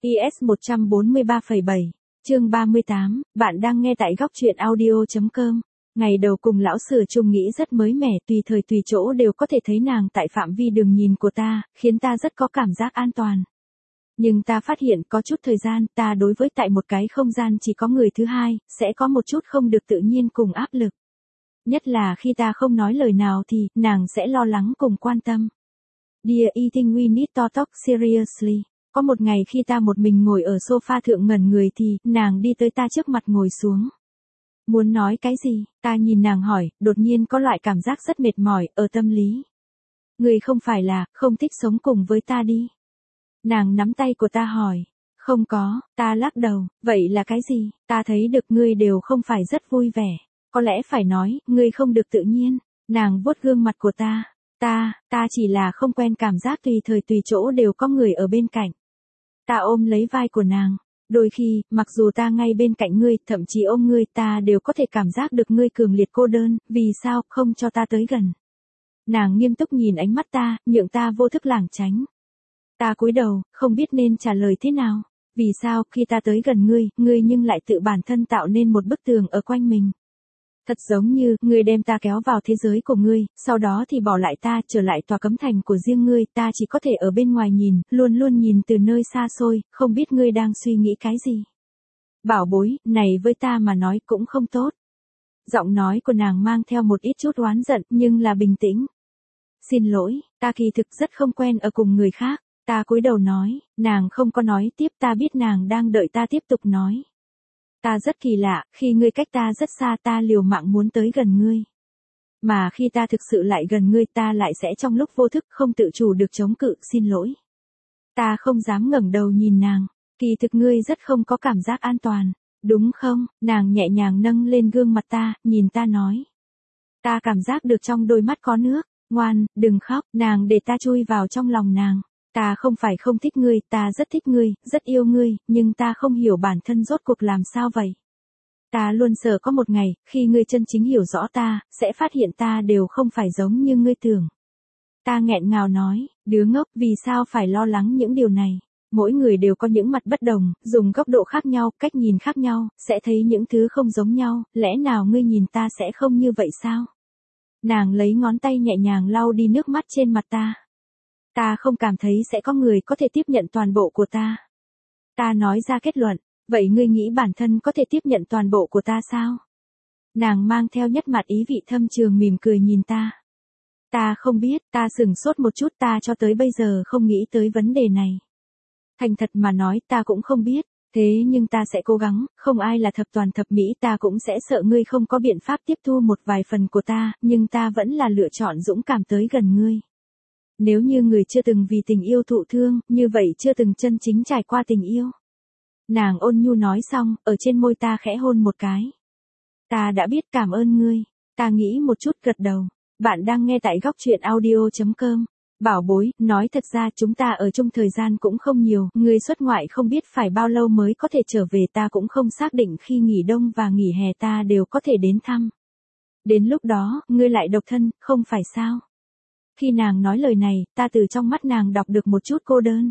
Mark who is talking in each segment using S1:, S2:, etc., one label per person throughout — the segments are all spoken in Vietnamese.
S1: IS 143,7, chương 38, bạn đang nghe tại góc truyện audio.com. Ngày đầu cùng lão sửa chung nghĩ rất mới mẻ, tùy thời tùy chỗ đều có thể thấy nàng tại phạm vi đường nhìn của ta, khiến ta rất có cảm giác an toàn. Nhưng ta phát hiện có chút thời gian, ta đối với tại một cái không gian chỉ có người thứ hai, sẽ có một chút không được tự nhiên cùng áp lực. Nhất là khi ta không nói lời nào thì, nàng sẽ lo lắng cùng quan tâm. Dear, I think we need to talk seriously. Có một ngày khi ta một mình ngồi ở sofa thượng ngẩn người thì, nàng đi tới ta trước mặt ngồi xuống. Muốn nói cái gì? Ta nhìn nàng hỏi, đột nhiên có loại cảm giác rất mệt mỏi, ở tâm lý. Người không phải là, không thích sống cùng với ta đi. Nàng nắm tay của ta hỏi. Không có, ta lắc đầu, vậy là cái gì? Ta thấy được ngươi đều không phải rất vui vẻ. Có lẽ phải nói, ngươi không được tự nhiên. Nàng vuốt gương mặt của ta. Ta chỉ là không quen cảm giác tùy thời tùy chỗ đều có người ở bên cạnh. Ta ôm lấy vai của nàng. Đôi khi, mặc dù ta ngay bên cạnh ngươi, thậm chí ôm ngươi, ta đều có thể cảm giác được ngươi cường liệt cô đơn, vì sao không cho ta tới gần. Nàng nghiêm túc nhìn ánh mắt ta, nhượng ta vô thức lảng tránh. Ta cúi đầu, không biết nên trả lời thế nào. Vì sao, khi ta tới gần ngươi, ngươi nhưng lại tự bản thân tạo nên một bức tường ở quanh mình. Thật giống như, ngươi đem ta kéo vào thế giới của ngươi, sau đó thì bỏ lại ta, trở lại tòa cấm thành của riêng ngươi, ta chỉ có thể ở bên ngoài nhìn, luôn luôn nhìn từ nơi xa xôi, không biết ngươi đang suy nghĩ cái gì. Bảo bối, này với ta mà nói cũng không tốt. Giọng nói của nàng mang theo một ít chút oán giận, nhưng là bình tĩnh. Xin lỗi, ta kỳ thực rất không quen ở cùng người khác. Ta cúi đầu nói, nàng không có nói tiếp, ta biết nàng đang đợi ta tiếp tục nói. Ta rất kỳ lạ, khi ngươi cách ta rất xa ta liều mạng muốn tới gần ngươi. Mà khi ta thực sự lại gần ngươi ta lại sẽ trong lúc vô thức không tự chủ được chống cự, xin lỗi. Ta không dám ngẩng đầu nhìn nàng, kỳ thực ngươi rất không có cảm giác an toàn, đúng không? Nàng nhẹ nhàng nâng lên gương mặt ta, nhìn ta nói. Ta cảm giác được trong đôi mắt có nước, ngoan, đừng khóc, nàng để ta chui vào trong lòng nàng. Ta không phải không thích ngươi, ta rất thích ngươi, rất yêu ngươi, nhưng ta không hiểu bản thân rốt cuộc làm sao vậy. Ta luôn sợ có một ngày, khi ngươi chân chính hiểu rõ ta, sẽ phát hiện ta đều không phải giống như ngươi tưởng. Ta nghẹn ngào nói, đứa ngốc, vì sao phải lo lắng những điều này. Mỗi người đều có những mặt bất đồng, dùng góc độ khác nhau, cách nhìn khác nhau, sẽ thấy những thứ không giống nhau, lẽ nào ngươi nhìn ta sẽ không như vậy sao? Nàng lấy ngón tay nhẹ nhàng lau đi nước mắt trên mặt ta. Ta không cảm thấy sẽ có người có thể tiếp nhận toàn bộ của ta. Ta nói ra kết luận, vậy ngươi nghĩ bản thân có thể tiếp nhận toàn bộ của ta sao? Nàng mang theo nhất mặt ý vị thâm trường mỉm cười nhìn ta. Ta không biết, ta sửng sốt một chút, ta cho tới bây giờ không nghĩ tới vấn đề này. Thành thật mà nói ta cũng không biết, thế nhưng ta sẽ cố gắng, không ai là thập toàn thập mỹ, ta cũng sẽ sợ ngươi không có biện pháp tiếp thu một vài phần của ta, nhưng ta vẫn là lựa chọn dũng cảm tới gần ngươi. Nếu như người chưa từng vì tình yêu thụ thương, như vậy chưa từng chân chính trải qua tình yêu. Nàng ôn nhu nói xong, ở trên môi ta khẽ hôn một cái. Ta đã biết, cảm ơn ngươi. Ta nghĩ một chút gật đầu. Bạn đang nghe tại góc truyện audio.com. Bảo bối, nói thật ra chúng ta ở chung thời gian cũng không nhiều, ngươi xuất ngoại không biết phải bao lâu mới có thể trở về, ta cũng không xác định khi nghỉ đông và nghỉ hè ta đều có thể đến thăm. Đến lúc đó, ngươi lại độc thân, không phải sao? Khi nàng nói lời này, ta từ trong mắt nàng đọc được một chút cô đơn.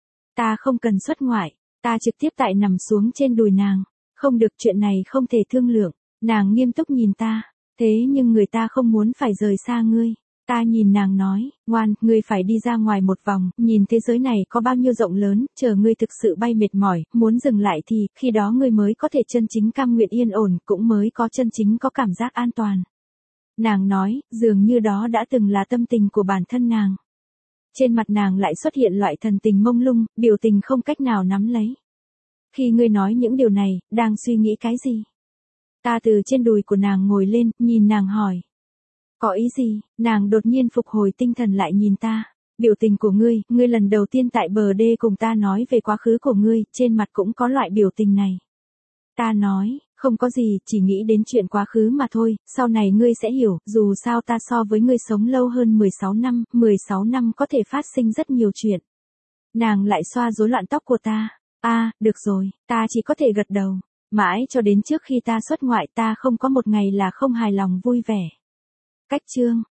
S1: Ta không cần xuất ngoại, ta trực tiếp tại nằm xuống trên đùi nàng. Không được, chuyện này không thể thương lượng. Nàng nghiêm túc nhìn ta, thế nhưng người ta không muốn phải rời xa ngươi. Ta nhìn nàng nói, ngoan, ngươi phải đi ra ngoài một vòng, nhìn thế giới này có bao nhiêu rộng lớn, chờ ngươi thực sự bay mệt mỏi, muốn dừng lại thì, khi đó ngươi mới có thể chân chính cam nguyện yên ổn, cũng mới có chân chính có cảm giác an toàn. Nàng nói, dường như đó đã từng là tâm tình của bản thân nàng. Trên mặt nàng lại xuất hiện loại thần tình mông lung, biểu tình không cách nào nắm lấy. Khi ngươi nói những điều này, đang suy nghĩ cái gì? Ta từ trên đùi của nàng ngồi lên, nhìn nàng hỏi. Có ý gì? Nàng đột nhiên phục hồi tinh thần lại nhìn ta. Biểu tình của ngươi, ngươi lần đầu tiên tại bờ đê cùng ta nói về quá khứ của ngươi, trên mặt cũng có loại biểu tình này. Ta nói, không có gì, chỉ nghĩ đến chuyện quá khứ mà thôi, sau này ngươi sẽ hiểu, dù sao ta so với ngươi sống lâu hơn 16 năm có thể phát sinh rất nhiều chuyện. Nàng lại xoa rối loạn tóc của ta. Được rồi, ta chỉ có thể gật đầu. Mãi cho đến trước khi ta xuất ngoại ta không có một ngày là không hài lòng vui vẻ. Cách chương.